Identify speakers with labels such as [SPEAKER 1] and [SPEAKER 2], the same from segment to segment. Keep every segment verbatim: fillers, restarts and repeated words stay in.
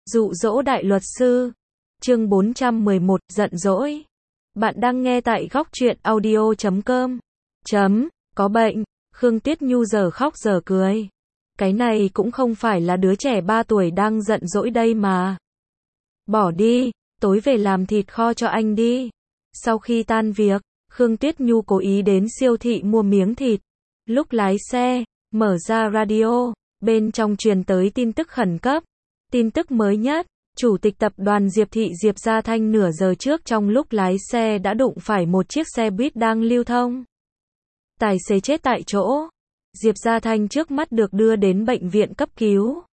[SPEAKER 1] Dụ dỗ đại luật sư. Chương bốn trăm mười một, giận dỗi. Bạn đang nghe tại góc truyện audio chấm com. Chấm, có bệnh. Khương Tuyết Nhu giờ khóc giờ cười. Cái này cũng không phải là đứa trẻ ba tuổi đang giận dỗi đây mà. Bỏ đi, tối về làm thịt kho cho anh đi. Sau khi tan việc, Khương Tuyết Nhu cố ý đến siêu thị mua miếng thịt. Lúc lái xe, mở ra radio, bên trong truyền tới tin tức khẩn cấp. Tin tức mới nhất, Chủ tịch tập đoàn Diệp Thị Diệp Gia Thanh nửa giờ trước trong lúc lái xe đã đụng phải một chiếc xe buýt đang lưu thông. Tài xế chết tại chỗ. Diệp Gia Thanh trước mắt được đưa đến bệnh viện cấp cứu.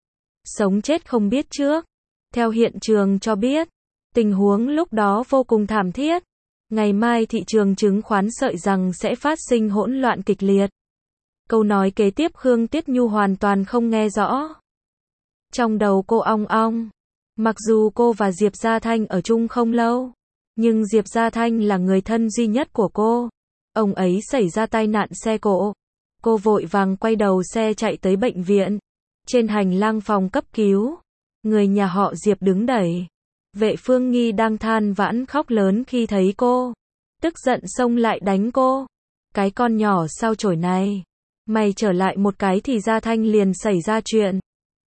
[SPEAKER 1] Sống chết không biết trước. Theo hiện trường cho biết, tình huống lúc đó vô cùng thảm thiết. Ngày mai thị trường chứng khoán sợ rằng sẽ phát sinh hỗn loạn kịch liệt. Câu nói kế tiếp Khương Tuyết Nhu hoàn toàn không nghe rõ. Trong đầu cô ong ong. Mặc dù cô và Diệp Gia Thanh ở chung không lâu, nhưng Diệp Gia Thanh là người thân duy nhất của cô. Ông ấy xảy ra tai nạn xe cộ. Cô vội vàng quay đầu xe chạy tới bệnh viện. Trên hành lang phòng cấp cứu, người nhà họ Diệp đứng đẩy. Vệ Phương Nghi đang than vãn khóc lớn khi thấy cô. Tức giận xông lại đánh cô. Cái con nhỏ sao chổi này. Mày trở lại một cái thì Gia Thanh liền xảy ra chuyện.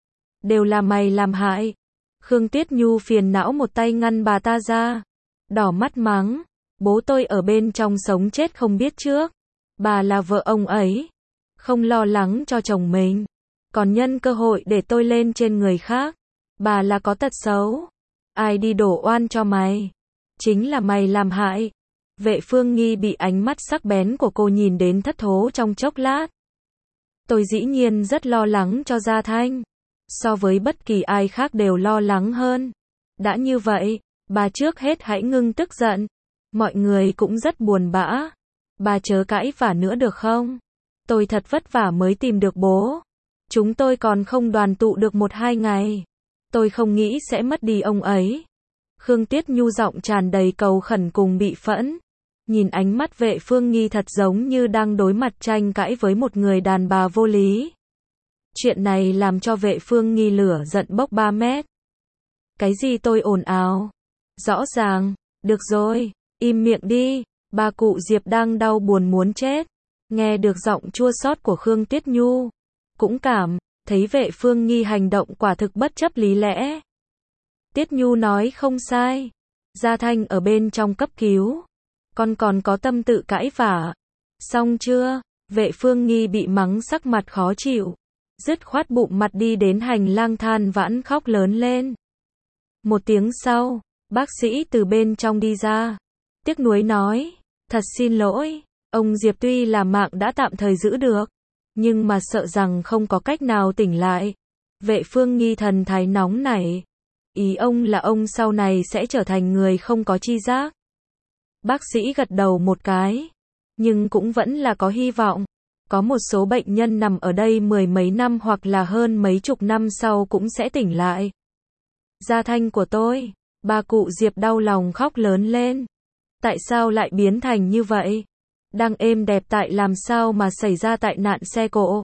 [SPEAKER 1] Đều là mày làm hại. Khương Tuyết Nhu phiền não một tay ngăn bà ta ra. Đỏ mắt mắng. Bố tôi ở bên trong sống chết không biết trước. Bà là vợ ông ấy. Không lo lắng cho chồng mình. Còn nhân cơ hội để tôi lên trên người khác. Bà là có tật xấu. Ai đi đổ oan cho mày? Chính là mày làm hại. Vệ Phương Nghi bị ánh mắt sắc bén của cô nhìn đến thất thố trong chốc lát. Tôi dĩ nhiên rất lo lắng cho Gia Thanh. So với bất kỳ ai khác đều lo lắng hơn. Đã như vậy, bà trước hết hãy ngưng tức giận. Mọi người cũng rất buồn bã. Bà chớ cãi vã nữa được không? Tôi thật vất vả mới tìm được bố. Chúng tôi còn không đoàn tụ được một hai ngày. Tôi không nghĩ sẽ mất đi ông ấy. Khương Tuyết Nhu giọng tràn đầy cầu khẩn cùng bị phẫn. Nhìn ánh mắt Vệ Phương Nghi thật giống như đang đối mặt tranh cãi với một người đàn bà vô lý. Chuyện này làm cho Vệ Phương Nghi lửa giận bốc ba mét. Cái gì tôi ồn ào? Rõ ràng, được rồi, im miệng đi, bà cụ Diệp đang đau buồn muốn chết. Nghe được giọng chua xót của Khương Tuyết Nhu, cũng cảm thấy Vệ Phương Nghi hành động quả thực bất chấp lý lẽ. Tuyết Nhu nói không sai, Gia Thanh ở bên trong cấp cứu, con còn có tâm tự cãi vã. Xong chưa? Vệ Phương Nghi bị mắng sắc mặt khó chịu. Dứt khoát bụng mặt đi đến hành lang than vãn khóc lớn lên. Một tiếng sau, bác sĩ từ bên trong đi ra. Tiếc nuối nói, thật xin lỗi, ông Diệp tuy là mạng đã tạm thời giữ được, nhưng mà sợ rằng không có cách nào tỉnh lại. Vệ Phương Nghi thần thái nóng nảy. Ý ông là ông sau này sẽ trở thành người không có tri giác. Bác sĩ gật đầu một cái, nhưng cũng vẫn là có hy vọng. Có một số bệnh nhân nằm ở đây mười mấy năm hoặc là hơn mấy chục năm sau cũng sẽ tỉnh lại. Gia Thanh của tôi, bà cụ Diệp đau lòng khóc lớn lên. Tại sao lại biến thành như vậy? Đang êm đẹp tại làm sao mà xảy ra tai nạn xe cộ?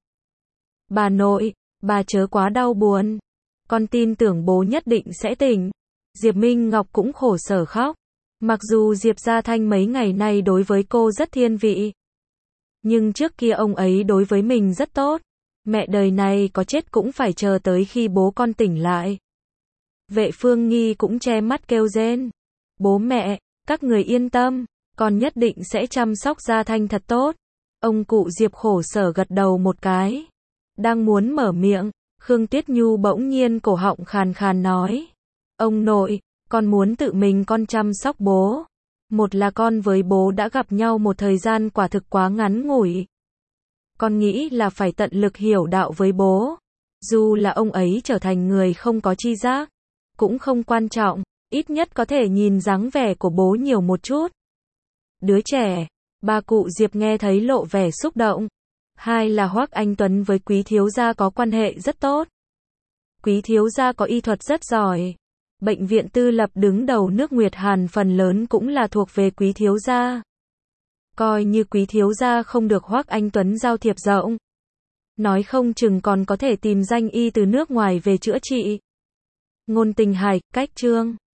[SPEAKER 1] Bà nội, bà chớ quá đau buồn. Con tin tưởng bố nhất định sẽ tỉnh. Diệp Minh Ngọc cũng khổ sở khóc. Mặc dù Diệp Gia Thanh mấy ngày nay đối với cô rất thiên vị, nhưng trước kia ông ấy đối với mình rất tốt. Mẹ đời này có chết cũng phải chờ tới khi bố con tỉnh lại. Vệ Phương Nghi cũng che mắt kêu rên. Bố mẹ, các người yên tâm, con nhất định sẽ chăm sóc Gia Thanh thật tốt. Ông cụ Diệp khổ sở gật đầu một cái. Đang muốn mở miệng, Khương Tuyết Nhu bỗng nhiên cổ họng khàn khàn nói. Ông nội, con muốn tự mình con chăm sóc bố. Một là con với bố đã gặp nhau một thời gian quả thực quá ngắn ngủi. Con nghĩ là phải tận lực hiểu đạo với bố. Dù là ông ấy trở thành người không có tri giác, cũng không quan trọng, ít nhất có thể nhìn dáng vẻ của bố nhiều một chút. Đứa trẻ, bà cụ Diệp nghe thấy lộ vẻ xúc động. Hai là Hoắc Anh Tuấn với Quý thiếu gia có quan hệ rất tốt. Quý thiếu gia có y thuật rất giỏi. Bệnh viện tư lập đứng đầu nước Nguyệt Hàn phần lớn cũng là thuộc về Quý thiếu gia. Coi như Quý thiếu gia không được Hoắc Anh Tuấn giao thiệp rộng, nói không chừng còn có thể tìm danh y từ nước ngoài về chữa trị. Ngôn tình hài, cách chương.